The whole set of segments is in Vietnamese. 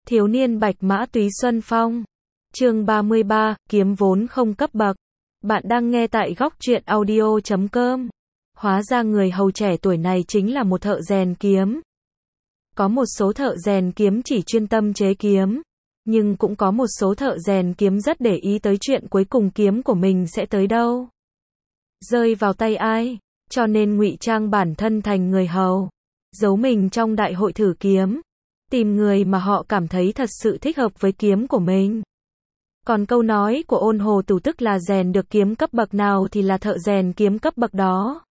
Thiếu niên bạch mã túy xuân phong. Chương 33, kiếm vốn không cấp bậc. Bạn đang nghe tại góc truyện audio.com. Hóa ra người hầu trẻ tuổi này chính là một thợ rèn kiếm. Có một số thợ rèn kiếm chỉ chuyên tâm chế kiếm, nhưng cũng có một số thợ rèn kiếm rất để ý tới chuyện cuối cùng kiếm của mình sẽ tới đâu, rơi vào tay ai, cho nên ngụy trang bản thân thành người hầu, giấu mình trong đại hội thử kiếm, tìm người mà họ cảm thấy thật sự thích hợp với kiếm của mình. Còn câu nói của Ôn Hồ Tử tức là rèn được kiếm cấp bậc nào thì là thợ rèn kiếm cấp bậc đó.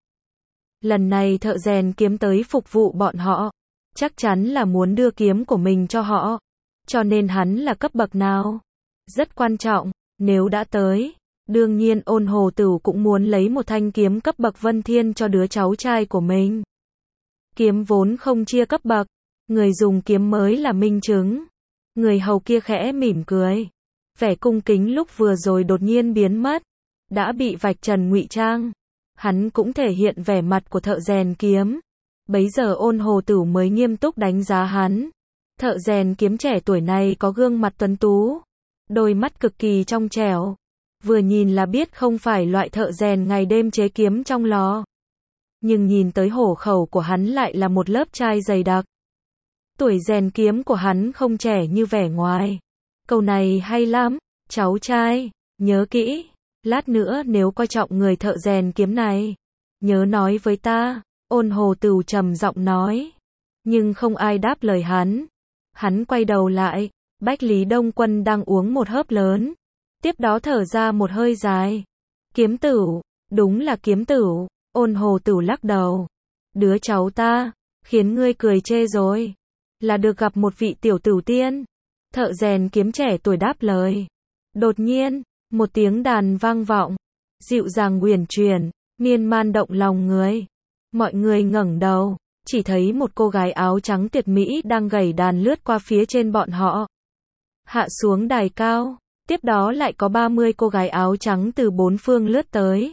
Lần này thợ rèn kiếm tới phục vụ bọn họ, chắc chắn là muốn đưa kiếm của mình cho họ, cho nên hắn là cấp bậc nào rất quan trọng. Nếu đã tới, đương nhiên Ôn Hồ Tử cũng muốn lấy một thanh kiếm cấp bậc Vân Thiên cho đứa cháu trai của mình. Kiếm vốn không chia cấp bậc, người dùng kiếm mới là minh chứng. Người hầu kia khẽ mỉm cười, vẻ cung kính lúc vừa rồi đột nhiên biến mất, đã bị vạch trần ngụy trang. Hắn cũng thể hiện vẻ mặt của thợ rèn kiếm. Bấy giờ Ôn Hồ Tử mới nghiêm túc đánh giá hắn. Thợ rèn kiếm trẻ tuổi này có gương mặt tuấn tú, đôi mắt cực kỳ trong trẻo, vừa nhìn là biết không phải loại thợ rèn ngày đêm chế kiếm trong lò. Nhưng nhìn tới hổ khẩu của hắn lại là một lớp trai dày đặc. Tuổi rèn kiếm của hắn không trẻ như vẻ ngoài. Câu này hay lắm, cháu trai, nhớ kỹ, lát nữa nếu coi trọng người thợ rèn kiếm này, nhớ nói với ta. Ôn Hồ Tử trầm giọng nói. Nhưng không ai đáp lời hắn. Hắn quay đầu lại, Bách Lý Đông Quân đang uống một hớp lớn, tiếp đó thở ra một hơi dài. Kiếm tửu, đúng là kiếm tửu. Ôn Hồ Tử lắc đầu. Đứa cháu ta, khiến ngươi cười chê rồi. Là được gặp một vị tiểu tửu tiên. Thợ rèn kiếm trẻ tuổi đáp lời. Đột nhiên, một tiếng đàn vang vọng, dịu dàng uyển chuyển, miên man động lòng người. Mọi người ngẩng đầu, chỉ thấy một cô gái áo trắng tuyệt mỹ đang gảy đàn lướt qua phía trên bọn họ. Hạ xuống đài cao, tiếp đó lại có 30 cô gái áo trắng từ bốn phương lướt tới.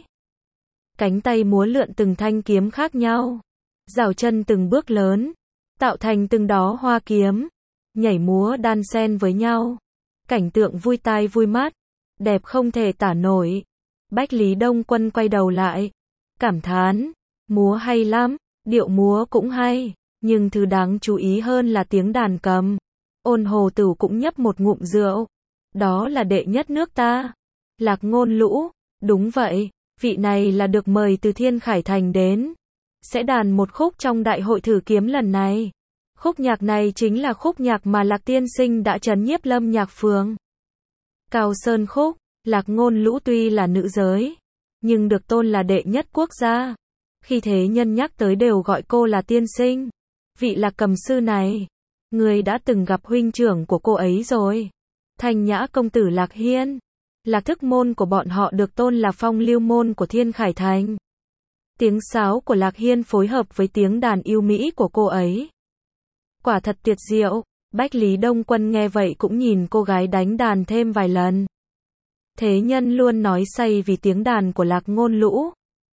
Cánh tay múa lượn từng thanh kiếm khác nhau, giảo chân từng bước lớn, tạo thành từng đó hoa kiếm, nhảy múa đan xen với nhau. Cảnh tượng vui tai vui mắt, đẹp không thể tả nổi. Bách Lý Đông Quân quay đầu lại, cảm thán, múa hay lắm, điệu múa cũng hay, nhưng thứ đáng chú ý hơn là tiếng đàn cầm. Ôn Hồ Tử cũng nhấp một ngụm rượu. Đó là đệ nhất nước ta, Lạc Ngôn Lũ. Đúng vậy, vị này là được mời từ Thiên Khải Thành đến, sẽ đàn một khúc trong đại hội thử kiếm lần này. Khúc nhạc này chính là khúc nhạc mà Lạc tiên sinh đã trấn nhiếp Lâm Nhạc Phường. Cao Sơn khúc. Lạc Ngôn Lũ tuy là nữ giới, nhưng được tôn là đệ nhất quốc gia. Khi thế nhân nhắc tới đều gọi cô là tiên sinh. Vị Lạc cầm sư này, người đã từng gặp huynh trưởng của cô ấy rồi. Thanh Nhã công tử Lạc Hiên. Lạc thức môn của bọn họ được tôn là phong lưu môn của Thiên Khải Thành. Tiếng sáo của Lạc Hiên phối hợp với tiếng đàn yêu mỹ của cô ấy, quả thật tuyệt diệu. Bách Lý Đông Quân nghe vậy cũng nhìn cô gái đánh đàn thêm vài lần. Thế nhân luôn nói say vì tiếng đàn của Lạc Ngôn Lũ.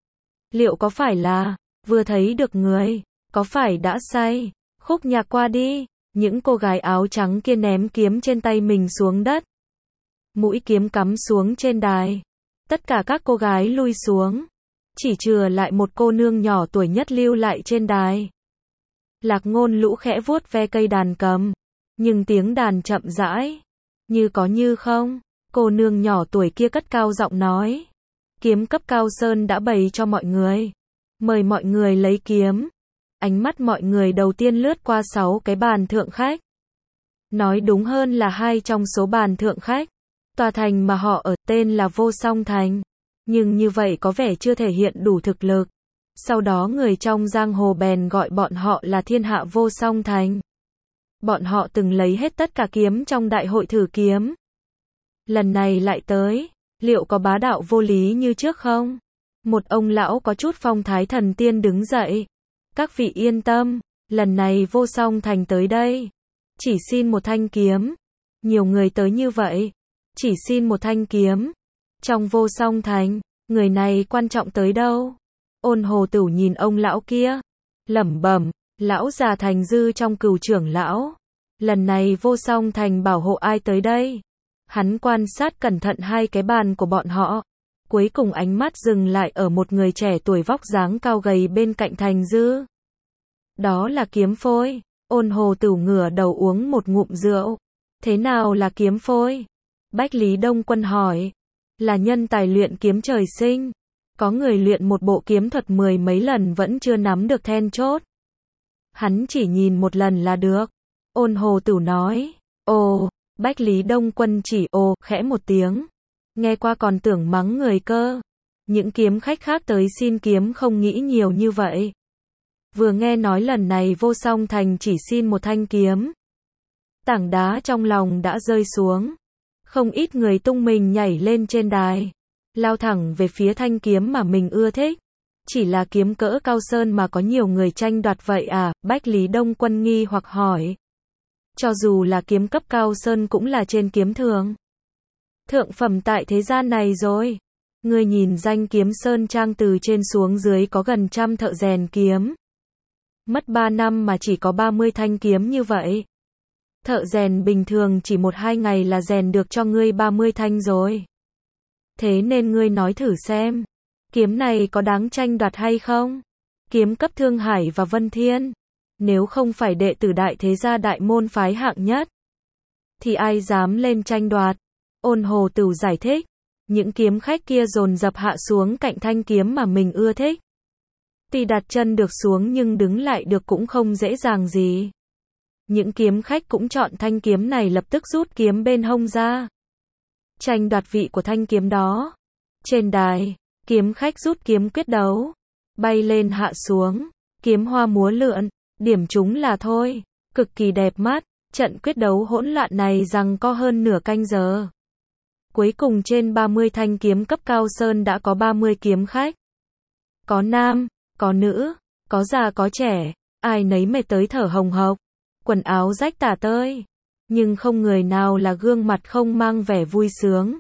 Liệu có phải là, vừa thấy được người, có phải đã say? Khúc nhạc qua đi, những cô gái áo trắng kia ném kiếm trên tay mình xuống đất. Mũi kiếm cắm xuống trên đài. Tất cả các cô gái lui xuống. Chỉ chừa lại một cô nương nhỏ tuổi nhất lưu lại trên đài. Lạc Ngôn Lũ khẽ vuốt ve cây đàn cầm, nhưng tiếng đàn chậm rãi, như có như không. Cô nương nhỏ tuổi kia cất cao giọng nói. Kiếm cấp Cao Sơn đã bày cho mọi người. Mời mọi người lấy kiếm. Ánh mắt mọi người đầu tiên lướt qua 6 cái bàn thượng khách. Nói đúng hơn là 2 trong số bàn thượng khách. Tòa thành mà họ ở tên là Vô Song Thành. Nhưng như vậy có vẻ chưa thể hiện đủ thực lực. Sau đó người trong giang hồ bèn gọi bọn họ là Thiên Hạ Vô Song Thành. Bọn họ từng lấy hết tất cả kiếm trong đại hội thử kiếm. Lần này lại tới, liệu có bá đạo vô lý như trước không? Một ông lão có chút phong thái thần tiên đứng dậy. Các vị yên tâm, lần này Vô Song Thành tới đây, chỉ xin một thanh kiếm. Nhiều người tới như vậy, chỉ xin một thanh kiếm. Trong Vô Song Thành, người này quan trọng tới đâu? Ôn Hồ Tử nhìn ông lão kia, lẩm bẩm, lão già Thành Dư trong Cửu trưởng lão, Lần này Vô Song Thành bảo hộ ai tới đây? Hắn quan sát cẩn thận hai cái bàn của bọn họ. Cuối cùng ánh mắt dừng lại ở một người trẻ tuổi vóc dáng cao gầy bên cạnh Thành Dư. Đó là Kiếm Phôi. Ôn Hồ Tửu ngửa đầu uống một ngụm rượu. Thế nào là Kiếm Phôi? Bách Lý Đông Quân hỏi. Là nhân tài luyện kiếm trời sinh. Có người luyện một bộ kiếm thuật 10 mấy lần vẫn chưa nắm được then chốt. Hắn chỉ nhìn một lần là được. Ôn Hồ Tửu nói. Ồ, Bách Lý Đông Quân chỉ ồ khẽ một tiếng. Nghe qua còn tưởng mắng người cơ. Những kiếm khách khác tới xin kiếm không nghĩ nhiều như vậy. Vừa nghe nói lần này Vô Song Thành chỉ xin một thanh kiếm. Tảng đá trong lòng đã rơi xuống. Không ít người tung mình nhảy lên trên đài. Lao thẳng về phía thanh kiếm mà mình ưa thích. Chỉ là kiếm cỡ cao sơn mà có nhiều người tranh đoạt vậy à? Bách Lý Đông Quân nghi hoặc hỏi. Cho dù là kiếm cấp cao sơn cũng là trên kiếm thường. Thượng phẩm tại thế gian này rồi. Ngươi nhìn danh kiếm sơn trang từ trên xuống dưới có gần 100 thợ rèn kiếm. Mất 3 năm mà chỉ có 30 thanh kiếm như vậy. Thợ rèn bình thường chỉ 1-2 ngày là rèn được cho ngươi 30 thanh rồi. Thế nên ngươi nói thử xem. Kiếm này có đáng tranh đoạt hay không? Kiếm cấp Thương Hải và Vân Thiên. Nếu không phải đệ tử đại thế gia đại môn phái hạng nhất. Thì ai dám lên tranh đoạt? Ôn Hồ Tửu giải thích. Những kiếm khách kia dồn dập hạ xuống cạnh thanh kiếm mà mình ưa thích. Tuy đặt chân được xuống nhưng đứng lại được cũng không dễ dàng gì. Những kiếm khách cũng chọn thanh kiếm này lập tức rút kiếm bên hông ra. Tranh đoạt vị của thanh kiếm đó. Trên đài, kiếm khách rút kiếm quyết đấu. Bay lên hạ xuống, kiếm hoa múa lượn, điểm chúng là thôi. Cực kỳ đẹp mắt, trận quyết đấu hỗn loạn này giằng co hơn nửa canh giờ. Cuối cùng trên 30 thanh kiếm cấp cao sơn đã có 30 kiếm khách. Có nam, có nữ, có già có trẻ, ai nấy mệt tới thở hồng hộc, quần áo rách tả tơi. Nhưng không người nào là gương mặt không mang vẻ vui sướng.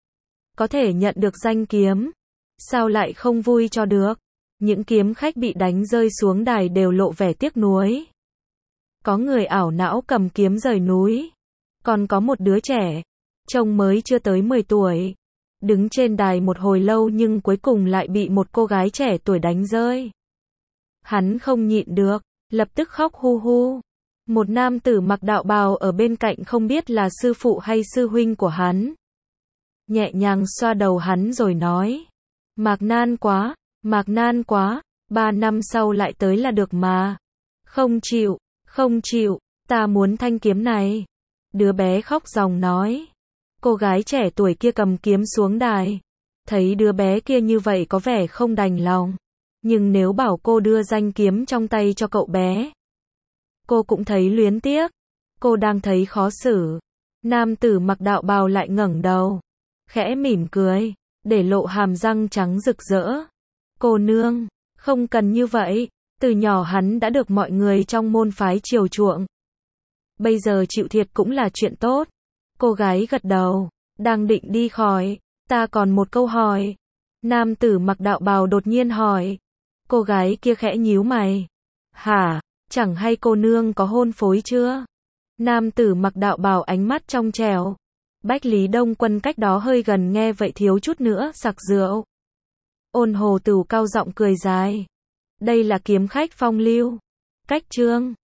Có thể nhận được danh kiếm, sao lại không vui cho được? Những kiếm khách bị đánh rơi xuống đài đều lộ vẻ tiếc nuối. Có người ảo não cầm kiếm rời núi. Còn có một đứa trẻ, trông mới chưa tới 10 tuổi. Đứng trên đài một hồi lâu nhưng cuối cùng lại bị một cô gái trẻ tuổi đánh rơi. Hắn không nhịn được, lập tức khóc hu hu. Một nam tử mặc đạo bào ở bên cạnh không biết là sư phụ hay sư huynh của hắn. Nhẹ nhàng xoa đầu hắn rồi nói. Mạc nan quá, 3 năm sau lại tới là được mà. Không chịu, ta muốn thanh kiếm này. Đứa bé khóc ròng nói. Cô gái trẻ tuổi kia cầm kiếm xuống đài. Thấy đứa bé kia như vậy có vẻ không đành lòng. Nhưng nếu bảo cô đưa danh kiếm trong tay cho cậu bé, cô cũng thấy luyến tiếc. Cô đang thấy khó xử. Nam tử mặc đạo bào lại ngẩng đầu, khẽ mỉm cười, để lộ hàm răng trắng rực rỡ. Cô nương, không cần như vậy. Từ nhỏ hắn đã được mọi người trong môn phái chiều chuộng. Bây giờ chịu thiệt cũng là chuyện tốt. Cô gái gật đầu, đang định đi khỏi. Ta còn một câu hỏi. Nam tử mặc đạo bào đột nhiên hỏi. Cô gái kia khẽ nhíu mày. Hả, chẳng hay cô nương có hôn phối chưa? Nam tử mặc đạo bào ánh mắt trong trẻo. Bách Lý Đông Quân cách đó hơi gần nghe vậy thiếu chút nữa sặc rượu. Ôn Hồ Tửu cao giọng cười dài. Đây là kiếm khách phong lưu. Cách chương